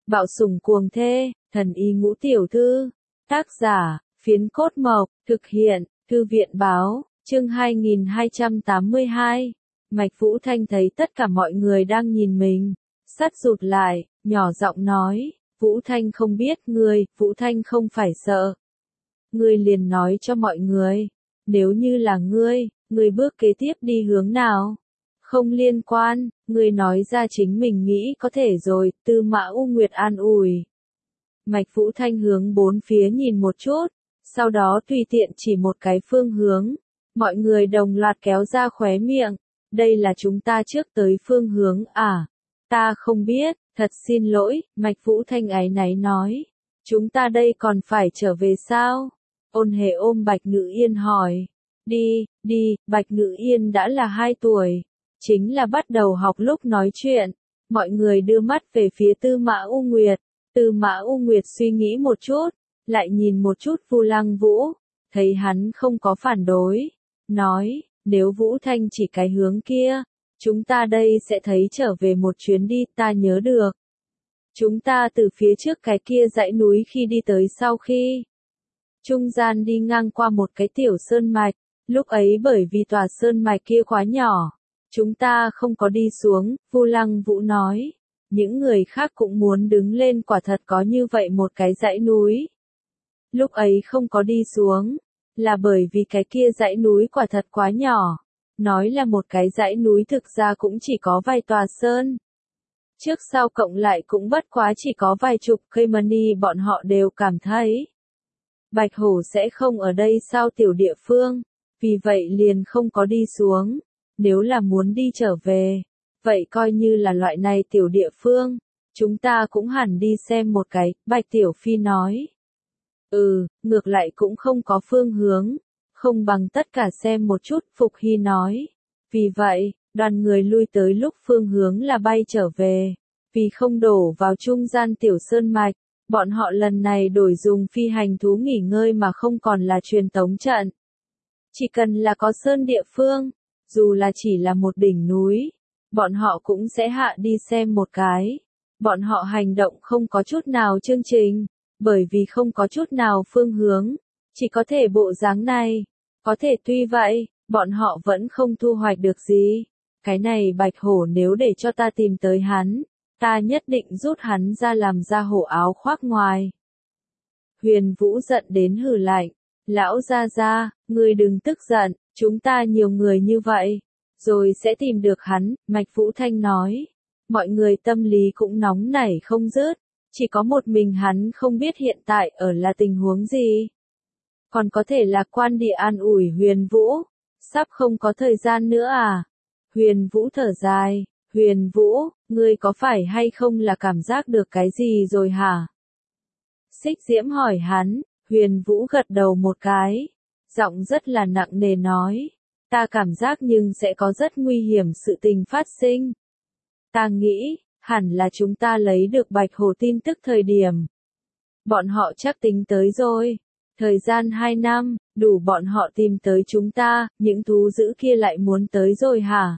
Bạo sủng cuồng thê, thần y ngũ tiểu thư. Tác giả, Phiến Cốt Mộc, thực hiện, Thư viện Báo, chương 2282. Mạch Vũ Thanh thấy tất cả mọi người đang nhìn mình, sắt rụt lại, nhỏ giọng nói, Vũ Thanh không biết ngươi, Vũ Thanh không phải sợ. Ngươi liền nói cho mọi người, nếu như là ngươi bước kế tiếp đi hướng nào? Không liên quan, ngươi nói ra chính mình nghĩ có thể rồi, Tư Mã U Nguyệt an ủi. Mạch Vũ Thanh hướng bốn phía nhìn một chút, sau đó tùy tiện chỉ một cái phương hướng. Mọi người đồng loạt kéo ra khóe miệng, đây là chúng ta trước tới phương hướng à? Ta không biết, thật xin lỗi, Mạch Vũ Thanh áy náy nói. Chúng ta đây còn phải trở về sao? Ôn Hề ôm Bạch Ngự Yên hỏi. Đi, Bạch Ngự Yên đã là 2 tuổi. Chính là bắt đầu học lúc nói chuyện. Mọi người đưa mắt về phía Tư Mã U Nguyệt. Tư Mã U Nguyệt suy nghĩ một chút, lại nhìn một chút Vu Lăng Vũ. Thấy hắn không có phản đối. Nói, nếu Vũ Thanh chỉ cái hướng kia, chúng ta đây sẽ thấy trở về một chuyến đi, ta nhớ được. Chúng ta từ phía trước cái kia dãy núi khi đi tới sau khi. Trung gian đi ngang qua một cái tiểu sơn mạch, lúc ấy bởi vì tòa sơn mạch kia quá nhỏ. Chúng ta không có đi xuống, Vu Lăng Vũ nói. Những người khác cũng muốn đứng lên, quả thật có như vậy một cái dãy núi. Lúc ấy không có đi xuống, là bởi vì cái kia dãy núi quả thật quá nhỏ. Nói là một cái dãy núi thực ra cũng chỉ có vài tòa sơn. Trước sau cộng lại cũng bất quá chỉ có vài chục cây money, bọn họ đều cảm thấy. Bạch Hổ sẽ không ở đây sao tiểu địa phương, vì vậy liền không có đi xuống. Nếu là muốn đi trở về, vậy coi như là loại này tiểu địa phương, chúng ta cũng hẳn đi xem một cái, Bạch Tiểu Phi nói. Ngược lại cũng không có phương hướng, không bằng tất cả xem một chút, Phục Hy nói. Vì vậy, đoàn người lui tới lúc phương hướng là bay trở về, vì không đổ vào trung gian tiểu sơn mạch, bọn họ lần này đổi dùng phi hành thú nghỉ ngơi mà không còn là truyền tống trận. Chỉ cần là có sơn địa phương, dù là chỉ là một đỉnh núi, bọn họ cũng sẽ hạ đi xem một cái. Bọn họ hành động không có chút nào chương trình, bởi vì không có chút nào phương hướng, chỉ có thể bộ dáng này. Có thể tuy vậy, bọn họ vẫn không thu hoạch được gì. Cái này Bạch Hổ nếu để cho ta tìm tới hắn, ta nhất định rút hắn ra làm ra hổ áo khoác ngoài. Huyền Vũ giận đến hừ lạnh. Lão gia gia, ngươi đừng tức giận, chúng ta nhiều người như vậy, rồi sẽ tìm được hắn, Mạch Vũ Thanh nói. Mọi người tâm lý cũng nóng nảy không dứt, chỉ có một mình hắn không biết hiện tại ở là tình huống gì. Còn có thể lạc quan địa an ủi Huyền Vũ, sắp không có thời gian nữa à? Huyền Vũ thở dài, Huyền Vũ, ngươi có phải hay không là cảm giác được cái gì rồi hả? Xích Diễm hỏi hắn. Huyền Vũ gật đầu một cái, giọng rất là nặng nề nói, ta cảm giác nhưng sẽ có rất nguy hiểm sự tình phát sinh. Ta nghĩ, hẳn là chúng ta lấy được Bạch Hổ tin tức thời điểm. Bọn họ chắc tính tới rồi, thời gian 2 năm, đủ bọn họ tìm tới chúng ta, những thú dữ kia lại muốn tới rồi hả?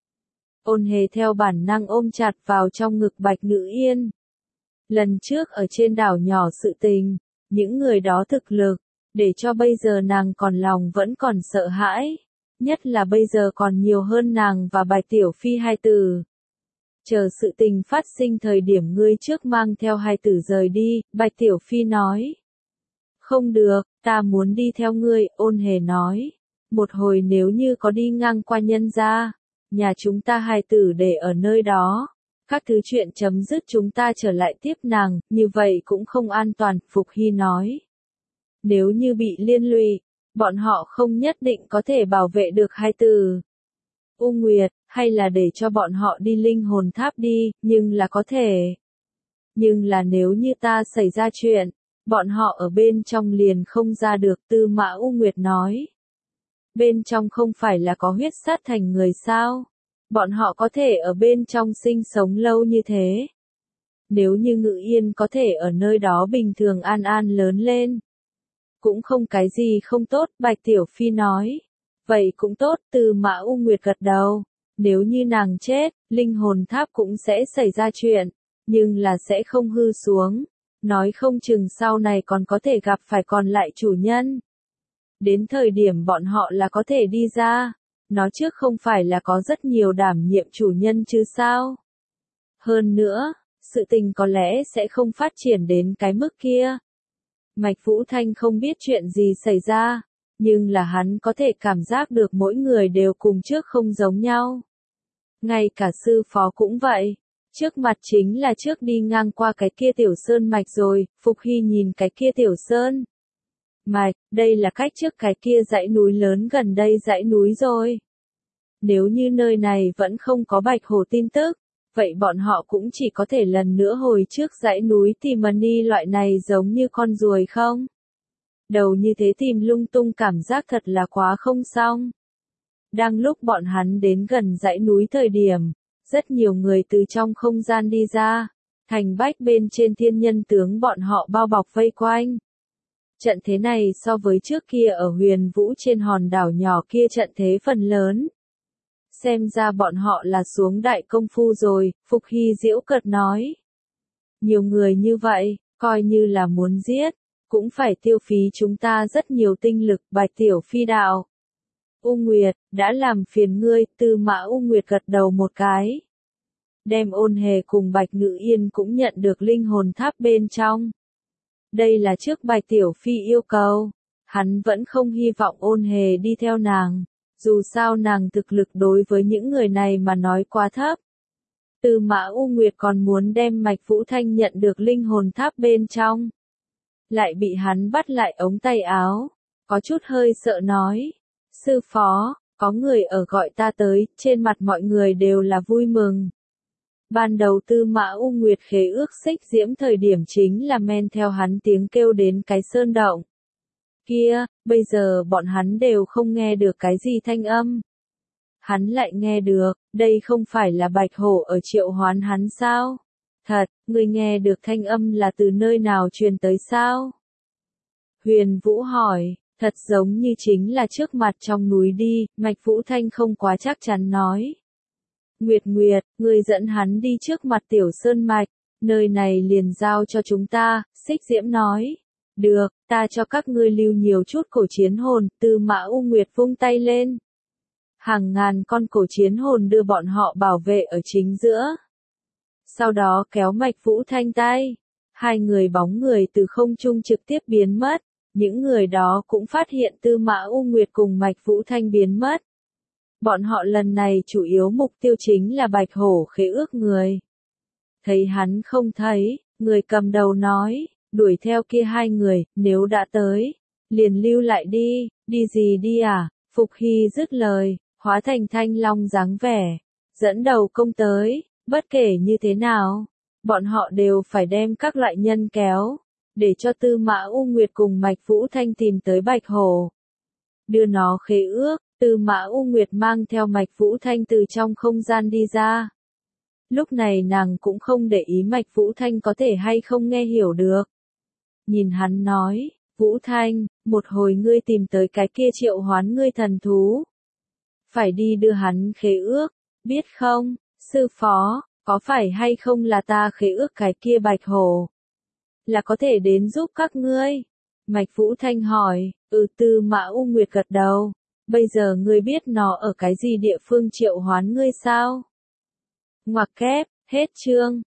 Ôn Hề theo bản năng ôm chặt vào trong ngực Bạch Ngự Yên. Lần trước ở trên đảo nhỏ sự tình. Những người đó thực lực, để cho bây giờ nàng còn lòng vẫn còn sợ hãi, nhất là bây giờ còn nhiều hơn nàng và Bạch Tiểu Phi 2 tử. Chờ sự tình phát sinh thời điểm ngươi trước mang theo 2 tử rời đi, Bạch Tiểu Phi nói. Không được, ta muốn đi theo ngươi, Ôn Hề nói. Một hồi nếu như có đi ngang qua nhân gia, nhà chúng ta 2 tử để ở nơi đó. Các thứ chuyện chấm dứt chúng ta trở lại tiếp nàng, như vậy cũng không an toàn, Phục Hy nói. Nếu như bị liên lụy, bọn họ không nhất định có thể bảo vệ được 2 tử. U Nguyệt, hay là để cho bọn họ đi linh hồn tháp đi, nhưng là có thể. Nhưng là nếu như ta xảy ra chuyện, bọn họ ở bên trong liền không ra được, Tư Mã U Nguyệt nói. Bên trong không phải là có huyết sát thành người sao? Bọn họ có thể ở bên trong sinh sống lâu như thế. Nếu như Ngự Yên có thể ở nơi đó bình thường an an lớn lên. Cũng không cái gì không tốt, Bạch Tiểu Phi nói. Vậy cũng tốt, Tư Mã U Nguyệt gật đầu. Nếu như nàng chết, linh hồn tháp cũng sẽ xảy ra chuyện. nhưng là sẽ không hư xuống. Nói không chừng sau này còn có thể gặp phải còn lại chủ nhân. Đến thời điểm bọn họ là có thể đi ra. Nó trước không phải là có rất nhiều đảm nhiệm chủ nhân chứ sao? Hơn nữa, sự tình có lẽ sẽ không phát triển đến cái mức kia. Mạch Vũ Thanh không biết chuyện gì xảy ra, nhưng là hắn có thể cảm giác được mỗi người đều cùng trước không giống nhau. Ngay cả sư phó cũng vậy. Trước mặt chính là trước đi ngang qua cái kia tiểu sơn mạch rồi, Phục Hy nhìn cái kia tiểu sơn mạch, đây là cách trước cái kia dãy núi lớn gần đây dãy núi rồi. Nếu như nơi này vẫn không có bạch hổ tin tức, vậy bọn họ cũng chỉ có thể lần nữa hồi trước dãy núi tìm money loại này giống như con ruồi không? Đầu như thế tìm lung tung cảm giác thật là quá không xong. Đang lúc bọn hắn đến gần dãy núi thời điểm, rất nhiều người từ trong không gian đi ra, thành bách bên trên thiên nhân tướng bọn họ bao bọc vây quanh. Trận thế này so với trước kia ở Huyền Vũ trên hòn đảo nhỏ kia trận thế phần lớn. Xem ra bọn họ là xuống đại công phu rồi, Phục Hy giễu cợt nói. Nhiều người như vậy, coi như là muốn giết, cũng phải tiêu phí chúng ta rất nhiều tinh lực. Bạch Tiểu Phi đạo. U Nguyệt, đã làm phiền ngươi. Tư Mã U Nguyệt gật đầu một cái. Đem Ôn Hề cùng Bạch Ngự Yên cũng nhận được linh hồn tháp bên trong. Đây là trước Bạch Tiểu Phi yêu cầu. Hắn vẫn không hy vọng Ôn Hề đi theo nàng. Dù sao nàng thực lực đối với những người này mà nói quá thấp. Tư Mã U Nguyệt còn muốn đem Mạch Vũ Thanh nhận được linh hồn tháp bên trong. Lại bị hắn bắt lại ống tay áo. Có chút hơi sợ nói. Sư phó, có người ở gọi ta tới, trên mặt mọi người đều là vui mừng. Ban đầu Tư Mã U Nguyệt khế ước xích diễm thời điểm chính là men theo hắn tiếng kêu đến cái sơn động. Kia, bây giờ bọn hắn đều không nghe được cái gì thanh âm. Hắn lại nghe được, đây không phải là Bạch Hổ ở triệu hoán hắn sao? Thật, người nghe được thanh âm là từ nơi nào truyền tới sao? Huyền Vũ hỏi, thật giống như chính là trước mặt trong núi đi, Mạch Vũ Thanh không quá chắc chắn nói. Nguyệt Nguyệt, người dẫn hắn đi trước mặt tiểu sơn mạch, nơi này liền giao cho chúng ta, Xích Diễm nói. Được, ta cho các ngươi lưu nhiều chút cổ chiến hồn. Tư Mã U Nguyệt vung tay lên. Hàng ngàn con cổ chiến hồn đưa bọn họ bảo vệ ở chính giữa. Sau đó kéo Mạch Vũ Thanh tay. Hai người bóng người từ không trung trực tiếp biến mất. Những người đó cũng phát hiện Tư Mã U Nguyệt cùng Mạch Vũ Thanh biến mất. Bọn họ lần này chủ yếu mục tiêu chính là Bạch Hổ khế ước người. Thấy hắn không thấy, người cầm đầu nói. Đuổi theo kia hai người, nếu đã tới, liền lưu lại đi. Đi gì đi à? Phục Hy dứt lời, hóa thành thanh long dáng vẻ, dẫn đầu công tới. Bất kể như thế nào, bọn họ đều phải đem các loại nhân kéo, để cho Tư Mã U Nguyệt cùng Mạch Vũ Thanh tìm tới Bạch Hổ. Đưa nó khế ước. Tư Mã U Nguyệt mang theo Mạch Vũ Thanh từ trong không gian đi ra. Lúc này nàng cũng không để ý Mạch Vũ Thanh có thể hay không nghe hiểu được. Nhìn hắn nói, Vũ Thanh, một hồi ngươi tìm tới cái kia triệu hoán ngươi thần thú. Phải đi đưa hắn khế ước, biết không, sư phó, có phải hay không là ta khế ước cái kia Bạch Hổ? Là có thể đến giúp các ngươi. Mạch Vũ Thanh hỏi, Tư Mã U Nguyệt gật đầu. Bây giờ ngươi biết nó ở cái gì địa phương triệu hoán ngươi sao? Ngoặc kép, hết chương.